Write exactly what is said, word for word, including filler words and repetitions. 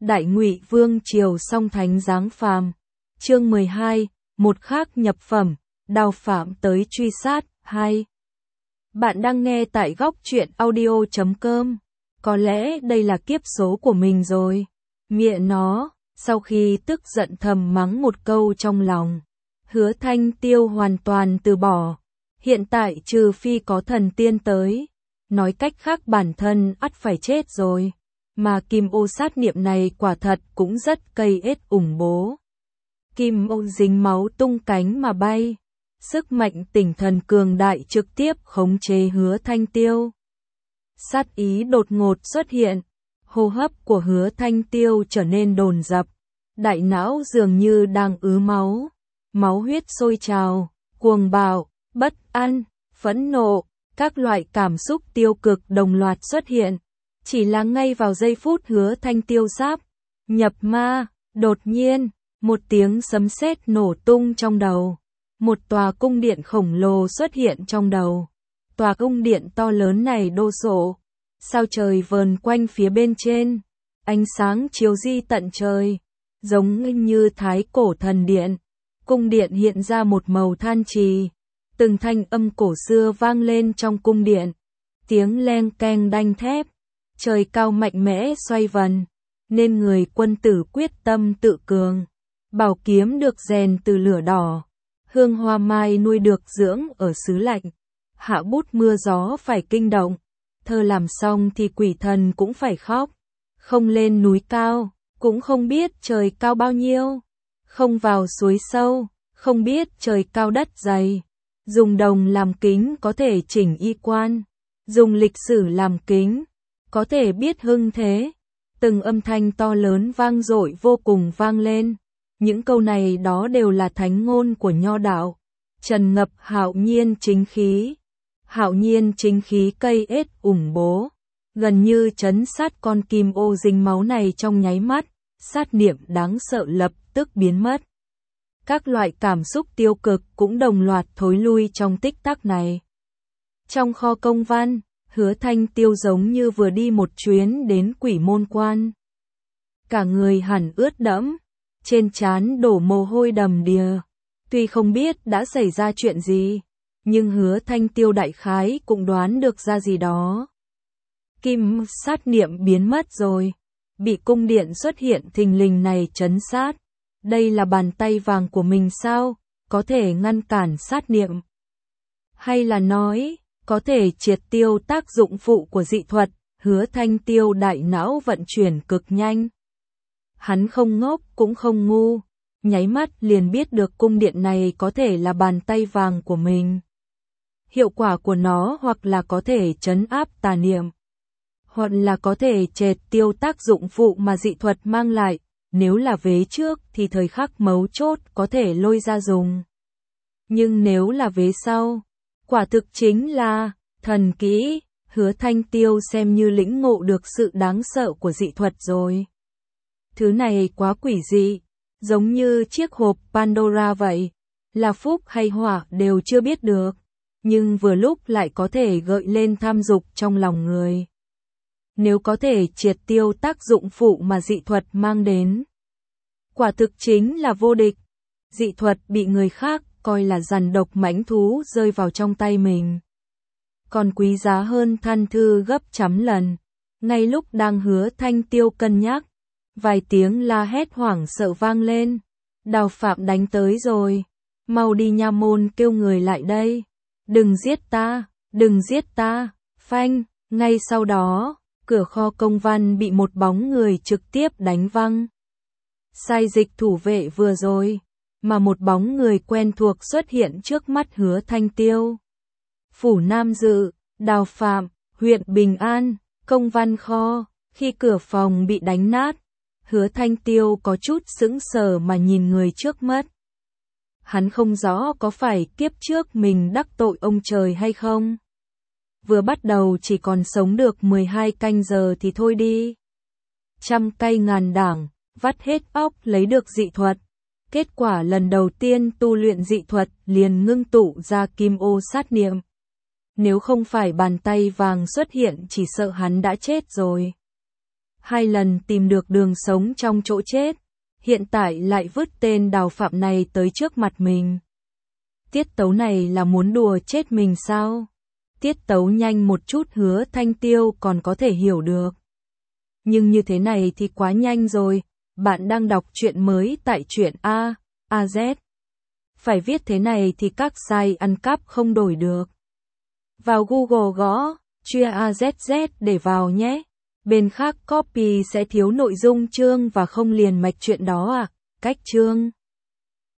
Đại Ngụy Vương triều song thánh giáng phàm. Chương mười hai, một khác nhập phẩm, Đào Phạm tới truy sát, hai. Bạn đang nghe tại góc truyện audio chấm com. Có lẽ đây là kiếp số của mình rồi. Mẹ nó, sau khi tức giận thầm mắng một câu trong lòng, Hứa Thanh Tiêu hoàn toàn từ bỏ. Hiện tại trừ phi có thần tiên tới, nói cách khác bản thân ắt phải chết rồi. Mà kim ô sát niệm này quả thật cũng rất cây ết ủng bố. Kim ô dính máu tung cánh mà bay. Sức mạnh tinh thần cường đại trực tiếp khống chế Hứa Thanh Tiêu. Sát ý đột ngột xuất hiện. Hô hấp của Hứa Thanh Tiêu trở nên dồn dập. Đại não dường như đang ứ máu. Máu huyết sôi trào, cuồng bạo, bất an, phẫn nộ. Các loại cảm xúc tiêu cực đồng loạt xuất hiện. Chỉ là ngay vào giây phút Hứa Thanh Tiêu sắp nhập ma, đột nhiên, một tiếng sấm sét nổ tung trong đầu. Một tòa cung điện khổng lồ xuất hiện trong đầu. Tòa cung điện to lớn này đô sộ, sao trời vờn quanh phía bên trên, ánh sáng chiếu di tận trời, giống như thái cổ thần điện. Cung điện hiện ra một màu than trì, từng thanh âm cổ xưa vang lên trong cung điện, tiếng leng keng đanh thép. Trời cao mạnh mẽ xoay vần, nên người quân tử quyết tâm tự cường. Bảo kiếm được rèn từ lửa đỏ, hương hoa mai nuôi được dưỡng ở xứ lạnh. Hạ bút mưa gió phải kinh động, thơ làm xong thì quỷ thần cũng phải khóc. Không lên núi cao, cũng không biết trời cao bao nhiêu. Không vào suối sâu, không biết trời cao đất dày. Dùng đồng làm kính có thể chỉnh y quan, dùng lịch sử làm kính có thể biết hưng thế. Từng âm thanh to lớn vang dội vô cùng vang lên. Những câu này đó đều là thánh ngôn của nho đạo. Trần ngập hạo nhiên chính khí. Hạo nhiên chính khí cây ết ủng bố. Gần như trấn sát con kim ô dính máu này trong nháy mắt. Sát niệm đáng sợ lập tức biến mất. Các loại cảm xúc tiêu cực cũng đồng loạt thối lui trong tích tắc này. Trong kho công văn, Hứa Thanh Tiêu giống như vừa đi một chuyến đến Quỷ Môn Quan. Cả người hẳn ướt đẫm, trên trán đổ mồ hôi đầm đìa. Tuy không biết đã xảy ra chuyện gì, nhưng Hứa Thanh Tiêu đại khái cũng đoán được ra gì đó. Kim sát niệm biến mất rồi, bị cung điện xuất hiện thình lình này trấn sát. Đây là bàn tay vàng của mình sao, có thể ngăn cản sát niệm? Hay là nói, có thể triệt tiêu tác dụng phụ của dị thuật? Hứa Thanh Tiêu đại não vận chuyển cực nhanh. Hắn không ngốc cũng không ngu, nháy mắt liền biết được cung điện này có thể là bàn tay vàng của mình. Hiệu quả của nó hoặc là có thể trấn áp tà niệm, hoặc là có thể triệt tiêu tác dụng phụ mà dị thuật mang lại. Nếu là vế trước thì thời khắc mấu chốt có thể lôi ra dùng. Nhưng nếu là vế sau, quả thực chính là thần kỹ. Hứa Thanh Tiêu xem như lĩnh ngộ được sự đáng sợ của dị thuật rồi. Thứ này quá quỷ dị, giống như chiếc hộp Pandora vậy, là phúc hay họa đều chưa biết được, nhưng vừa lúc lại có thể gợi lên tham dục trong lòng người. Nếu có thể triệt tiêu tác dụng phụ mà dị thuật mang đến, quả thực chính là vô địch. Dị thuật bị người khác coi là rắn độc mãnh thú rơi vào trong tay mình, còn quý giá hơn than thư gấp trăm lần. Ngay lúc đang Hứa Thanh Tiêu cân nhắc, vài tiếng la hét hoảng sợ vang lên. Đào Phạm đánh tới rồi, mau đi nha môn kêu người lại đây. Đừng giết ta, đừng giết ta. Phanh, ngay sau đó, cửa kho công văn bị một bóng người trực tiếp đánh văng. Sai dịch thủ vệ vừa rồi, mà một bóng người quen thuộc xuất hiện trước mắt Hứa Thanh Tiêu. Phủ Nam Dự, Đào Phạm, huyện Bình An, công văn kho. Khi cửa phòng bị đánh nát, Hứa Thanh Tiêu có chút sững sờ mà nhìn người trước mắt. Hắn không rõ có phải kiếp trước mình đắc tội ông trời hay không. Vừa bắt đầu chỉ còn sống được mười hai canh giờ thì thôi đi. Trăm cây ngàn đảng, vắt hết óc lấy được dị thuật. Kết quả lần đầu tiên tu luyện dị thuật liền ngưng tụ ra kim ô sát niệm. Nếu không phải bàn tay vàng xuất hiện chỉ sợ hắn đã chết rồi. hai lần tìm được đường sống trong chỗ chết, hiện tại lại vứt tên Đào Phạm này tới trước mặt mình. Tiết tấu này là muốn đùa chết mình sao? Tiết tấu nhanh một chút Hứa Thanh Tiêu còn có thể hiểu được. Nhưng như thế này thì quá nhanh rồi, bạn đang đọc truyện mới tại truyện A, a zét. Phải viết thế này thì các site ăn cắp không đổi được. Vào Google gõ, Chia a zét zét để vào nhé. Bên khác copy sẽ thiếu nội dung chương và không liền mạch chuyện đó à, cách chương.